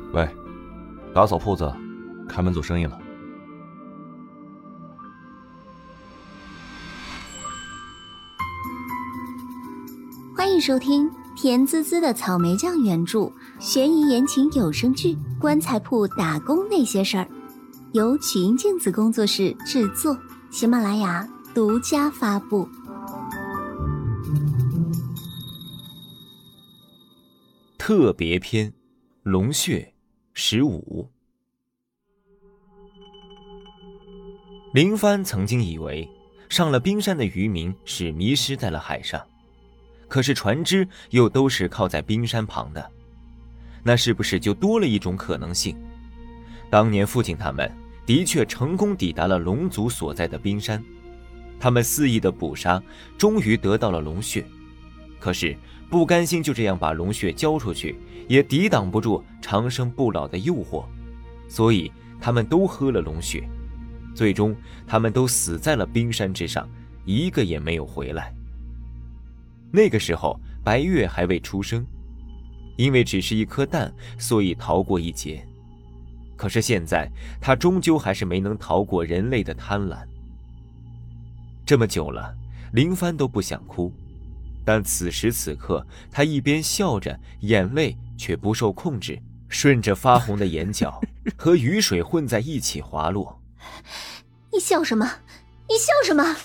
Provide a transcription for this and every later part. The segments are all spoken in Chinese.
喂，打扫铺子，开门做生意了。 欢迎收听甜滋滋的草莓酱原著悬疑言情有声剧《棺材铺打工那些事儿》，由曲音镜子工作室制作，喜马拉雅独家发布。 特别篇龙穴15。林帆曾经以为上了冰山的渔民是迷失在了海上，可是船只又都是靠在冰山旁的，那是不是就多了一种可能性？当年父亲他们的确成功抵达了龙族所在的冰山，他们肆意的捕杀，终于得到了龙血。可是不甘心就这样把龙血交出去，也抵挡不住长生不老的诱惑，所以他们都喝了龙血，最终他们都死在了冰山之上，一个也没有回来。那个时候白月还未出生，因为只是一颗蛋，所以逃过一劫。可是现在他终究还是没能逃过人类的贪婪。这么久了，林帆都不想哭，但此时此刻他一边笑着，眼泪却不受控制，顺着发红的眼角和雨水混在一起滑落。 你笑什么？你笑什么？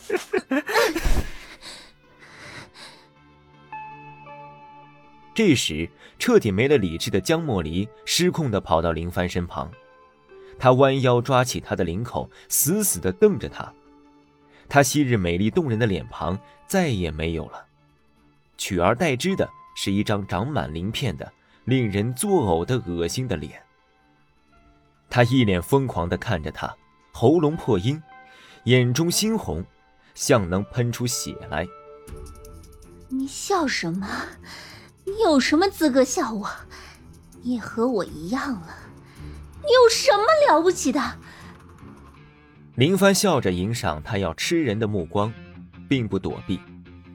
这时彻底没了理智的江莫离失控地跑到林帆身旁，他弯腰抓起他的领口，死死地瞪着他。他昔日美丽动人的脸庞再也没有了，取而代之的是一张长满鳞片的令人作呕的恶心的脸。他一脸疯狂地看着他，喉咙破音，眼中猩红，像能喷出血来。 你笑什么？你有什么资格笑我？你也和我一样了，你有什么了不起的？ 林帆笑着迎上他要吃人的目光，并不躲避。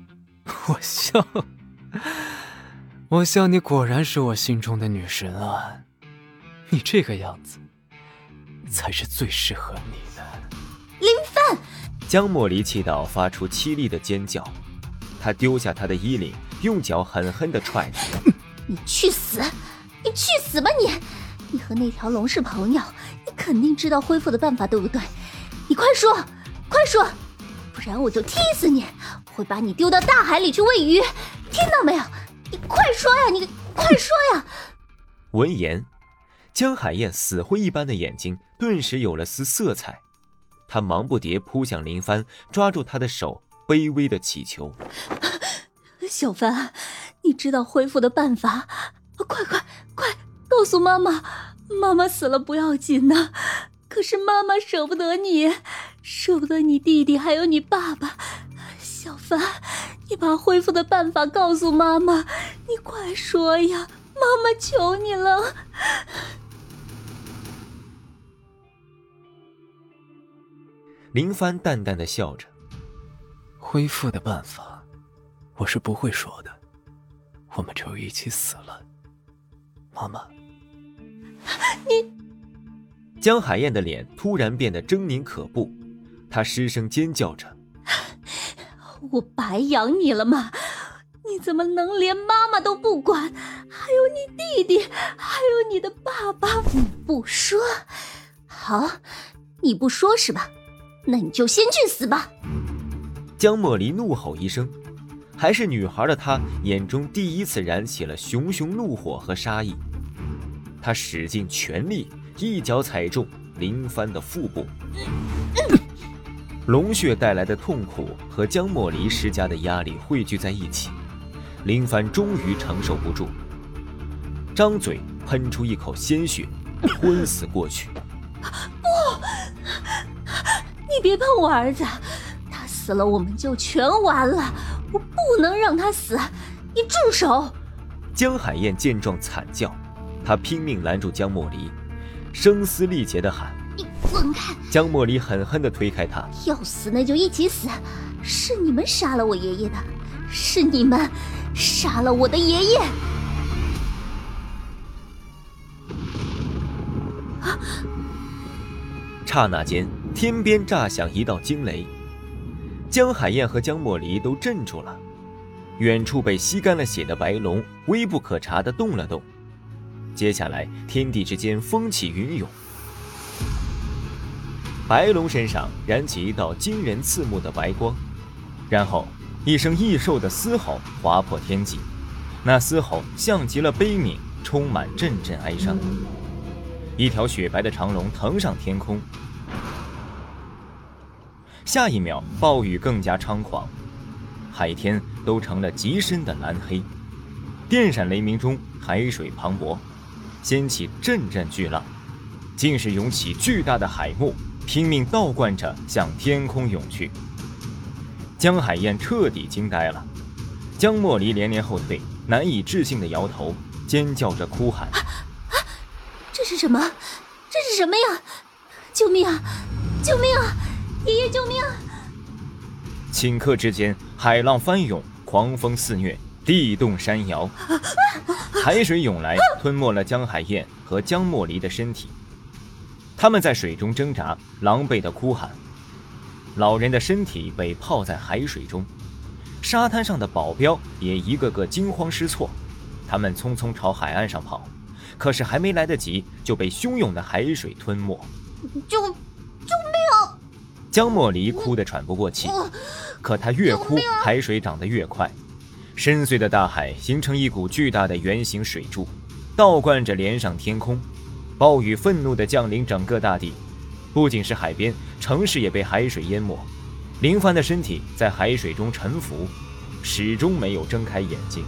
我笑你果然是我心中的女神啊，你这个样子才是最适合你的。 林帆！ 江莫离气到发出凄厉的尖叫，他丢下他的衣领，用脚狠狠地踹他。 你去死！你去死吧你！你和那条龙是朋友，你肯定知道恢复的办法，对不对？你快说，快说，不然我就踢死你！会把你丢到大海里去喂鱼，听到没有？你快说呀！你快说呀！ 闻言，江海燕死灰一般的眼睛顿时有了丝色彩，他忙不迭扑向林帆，抓住他的手，卑微的祈求： 小帆，你知道恢复的办法？快告诉妈妈！妈妈死了不要紧的，可是妈妈舍不得你，舍不得你弟弟还有你爸爸。小帆，你把恢复的办法告诉妈妈，你快说呀，妈妈求你了。 林帆淡淡的笑着： 恢复的办法我是不会说的，我们就一起死了。妈妈， 你…… 江海燕的脸突然变得狰狞可怖，她失声尖叫着： 我白养你了吗？你怎么能连妈妈都不管？还有你弟弟，还有你的爸爸，你不说？好，你不说是吧？那你就先去死吧！ 江莫离怒吼一声，还是女孩的她眼中第一次燃起了熊熊怒火和杀意。她使尽全力，一脚踩中林帆的腹部。龙血带来的痛苦和江莫离施加的压力汇聚在一起，林帆终于承受不住，张嘴喷出一口鲜血，昏死过去。 不，你别碰我儿子，他死了我们就全完了，我不能让他死，你住手！ 江海燕见状惨叫，她拼命拦住江莫离，声嘶力竭地喊： 你滚开！ 江莫离狠狠地推开他： 要死那就一起死，是你们杀了我爷爷的，是你们杀了我的爷爷。 刹那间，天边炸响一道惊雷，江海燕和江莫离都镇住了。远处被吸干了血的白龙微不可察地动了动，接下来天地之间风起云涌，白龙身上燃起一道惊人刺目的白光，然后一声异兽的嘶吼划破天际，那嘶吼像极了悲悯，充满阵阵哀伤。一条雪白的长龙腾上天空，下一秒暴雨更加猖狂，海天都成了极深的蓝黑，电闪雷鸣中海水磅礴，掀起阵阵巨浪，竟是涌起巨大的海幕，拼命倒灌着向天空涌去。江海燕彻底惊呆了，江莫离连连后退，难以置信地摇头，尖叫着哭喊： 这是什么？这是什么呀？救命啊！救命啊！爷爷救命啊！ 顷刻之间，海浪翻涌，狂风肆虐，地动山摇，海水涌来，吞没了江海燕和江莫离的身体。他们在水中挣扎，狼狈地哭喊。老人的身体被泡在海水中，沙滩上的保镖也一个个惊慌失措，他们匆匆朝海岸上跑，可是还没来得及，就被汹涌的海水吞没。 救命！ 江莫离哭得喘不过气，可他越哭，海水涨得越快，深邃的大海形成一股巨大的圆形水柱，倒灌着连上天空。暴雨愤怒地降临整个大地，不仅是海边，城市也被海水淹没。林帆的身体在海水中沉浮，始终没有睁开眼睛。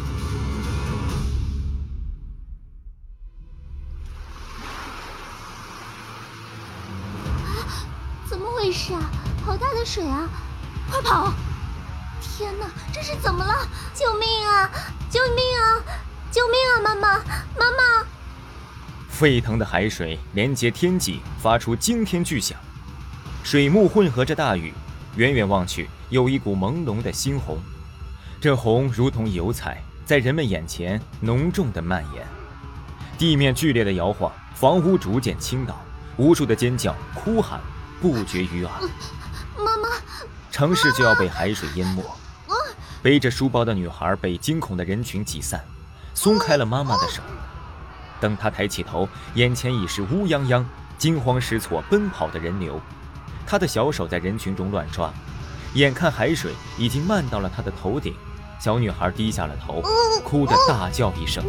怎么回事啊？好大的水啊！快跑！天哪，这是怎么了？救命啊！救命啊！救命啊！妈妈，妈妈！ 沸腾的海水连接天际，发出惊天巨响，水幕混合着大雨，远远望去，有一股朦胧的猩红，这红如同油彩，在人们眼前浓重的蔓延。地面剧烈的摇晃，房屋逐渐倾倒，无数的尖叫、哭喊不绝于耳。 妈妈， 城市就要被海水淹没。背着书包的女孩被惊恐的人群挤散，松开了妈妈的手。等她抬起头，眼前已是乌泱泱、惊慌失措奔跑的人流。她的小手在人群中乱抓，眼看海水已经漫到了她的头顶，小女孩低下了头，哭得大叫一声。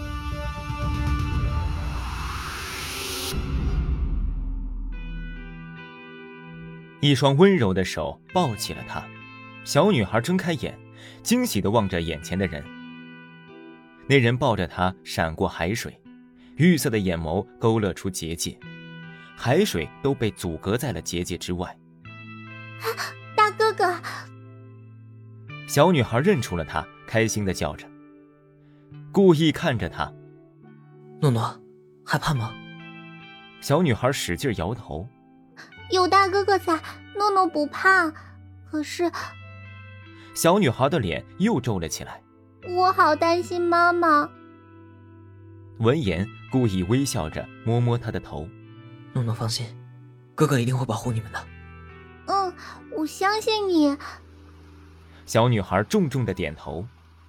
一双温柔的手抱起了她，小女孩睁开眼，惊喜地望着眼前的人。那人抱着她闪过海水，玉色的眼眸勾勒出结界，海水都被阻隔在了结界之外。 大哥哥！ 小女孩认出了他，开心地叫着，故意看着他。 诺诺，害怕吗？ 小女孩使劲摇头。 有大哥哥在，诺诺不怕。可是， 小女孩的脸又皱了起来。 我好担心妈妈。 闻言，故意微笑着摸摸她的头。 诺诺放心，哥哥一定会保护你们的。 我相信你。 小女孩重重地点头，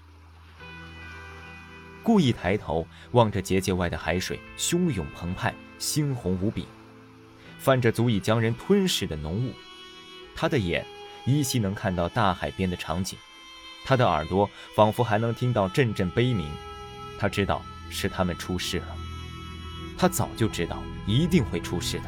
故意抬头望着结界外的海水，汹涌澎湃，猩红无比，泛着足以将人吞噬的浓雾。她的眼依稀能看到大海边的场景，她的耳朵仿佛还能听到阵阵悲鸣。她知道是他们出事了，她早就知道一定会出事的。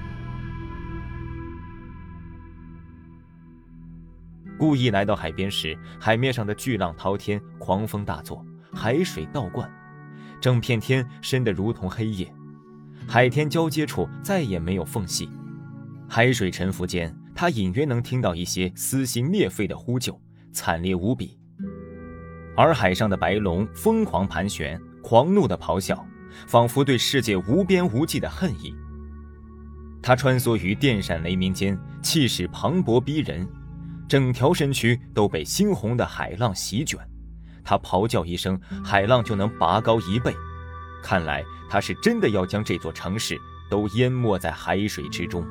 故意来到海边时，海面上的巨浪滔天，狂风大作，海水倒灌，整片天深得如同黑夜，海天交接处再也没有缝隙。海水沉浮间，他隐约能听到一些撕心裂肺的呼救，惨烈无比。而海上的白龙疯狂盘旋，狂怒的咆哮，仿佛对世界无边无际的恨意。他穿梭于电闪雷鸣间，气势磅礴逼人，整条身躯都被猩红的海浪席卷。他咆叫一声，海浪就能拔高1倍。看来他是真的要将这座城市都淹没在海水之中。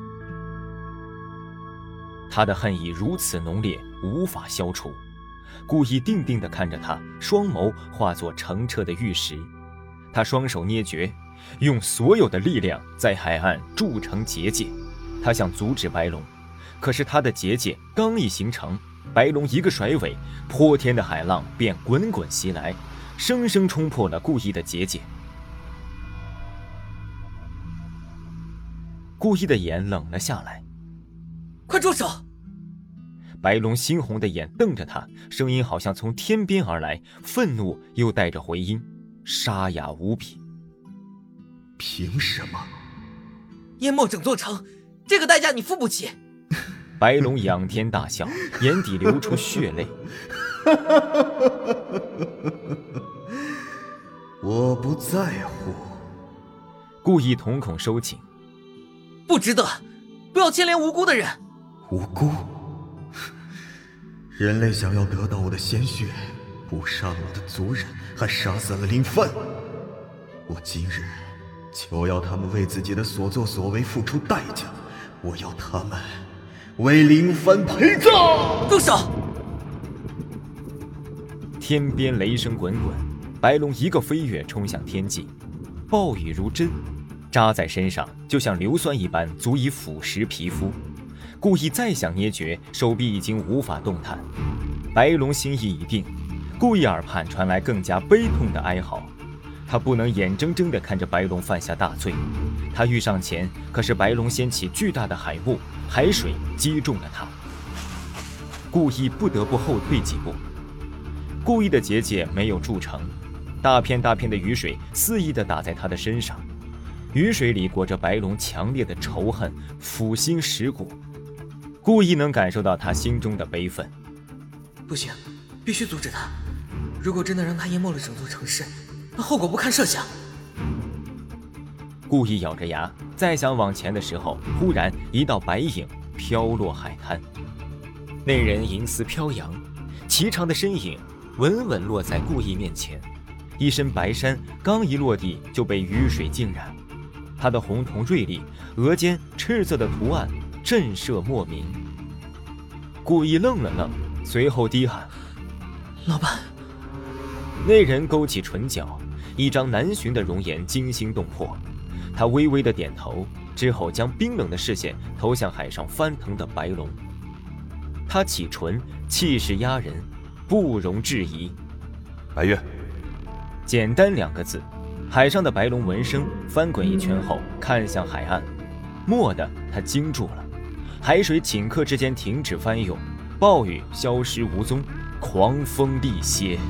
他的恨意如此浓烈，无法消除。顾意定定地看着他，双眸化作澄澈的玉石。他双手捏诀，用所有的力量在海岸筑成结界。他想阻止白龙，可是他的结界刚一形成，白龙一个甩尾，泼天的海浪便滚滚袭来，生生冲破了顾意的结界。顾意的眼冷了下来。 快住手！ 白龙猩红的眼瞪着他，声音好像从天边而来，愤怒又带着回音，沙哑无比。 凭什么？ 淹没整座城，这个代价你付不起。 白龙仰天大笑，眼底流出血泪。 我不在乎。 故意瞳孔收紧。 不值得，不要牵连无辜的人。 无辜？人类想要得到我的鲜血，捕杀了我的族人，还杀死了林帆。我今日就要他们为自己的所作所为付出代价，我要他们为林帆陪葬！ 住手！ 天边雷声滚滚，白龙一个飞跃冲向天际，暴雨如针，扎在身上就像硫酸一般，足以腐蚀皮肤。故意再想捏诀，手臂已经无法动弹。白龙心意已定，故意耳畔传来更加悲痛的哀嚎。他不能眼睁睁地看着白龙犯下大罪。他欲上前，可是白龙掀起巨大的海雾，海水击中了他。故意不得不后退几步。故意的结界没有筑成，大片大片的雨水肆意地打在他的身上，雨水里裹着白龙强烈的仇恨，腐心蚀骨。故意能感受到他心中的悲愤。 不行，必须阻止他。如果真的让他淹没了整座城市，那后果不堪设想。 故意咬着牙，再想往前的时候，忽然一道白影飘落海滩。那人银丝飘扬，颀长的身影稳稳落在故意面前，一身白衫刚一落地就被雨水浸染。他的红瞳锐利，额间赤色的图案震慑莫名。故意愣了愣，随后低喊： 老板。 那人勾起唇角，一张难寻的容颜惊心动魄。他微微的点头，之后将冰冷的视线投向海上翻腾的白龙。他启唇，气势压人，不容置疑。 白月。 简单2个字。海上的白龙闻声翻滚一圈后看向海岸，蓦地他惊住了。海水顷刻之间停止翻涌，暴雨消失无踪，狂风力歇。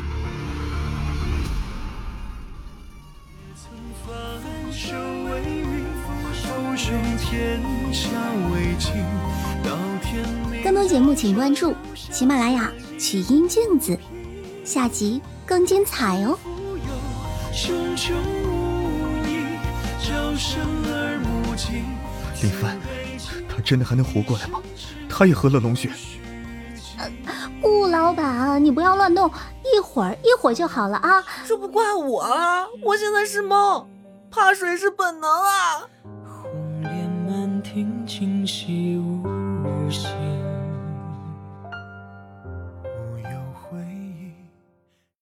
更多节目请关注喜马拉雅曲音镜子，下集更精彩哦。 林帆，他真的还能活过来吗？他也喝了龙血。 顾老板，你不要乱动，一会儿就好了啊。 这不怪我啊，我现在是猫，怕水是本能啊。 红莲满庭，清溪无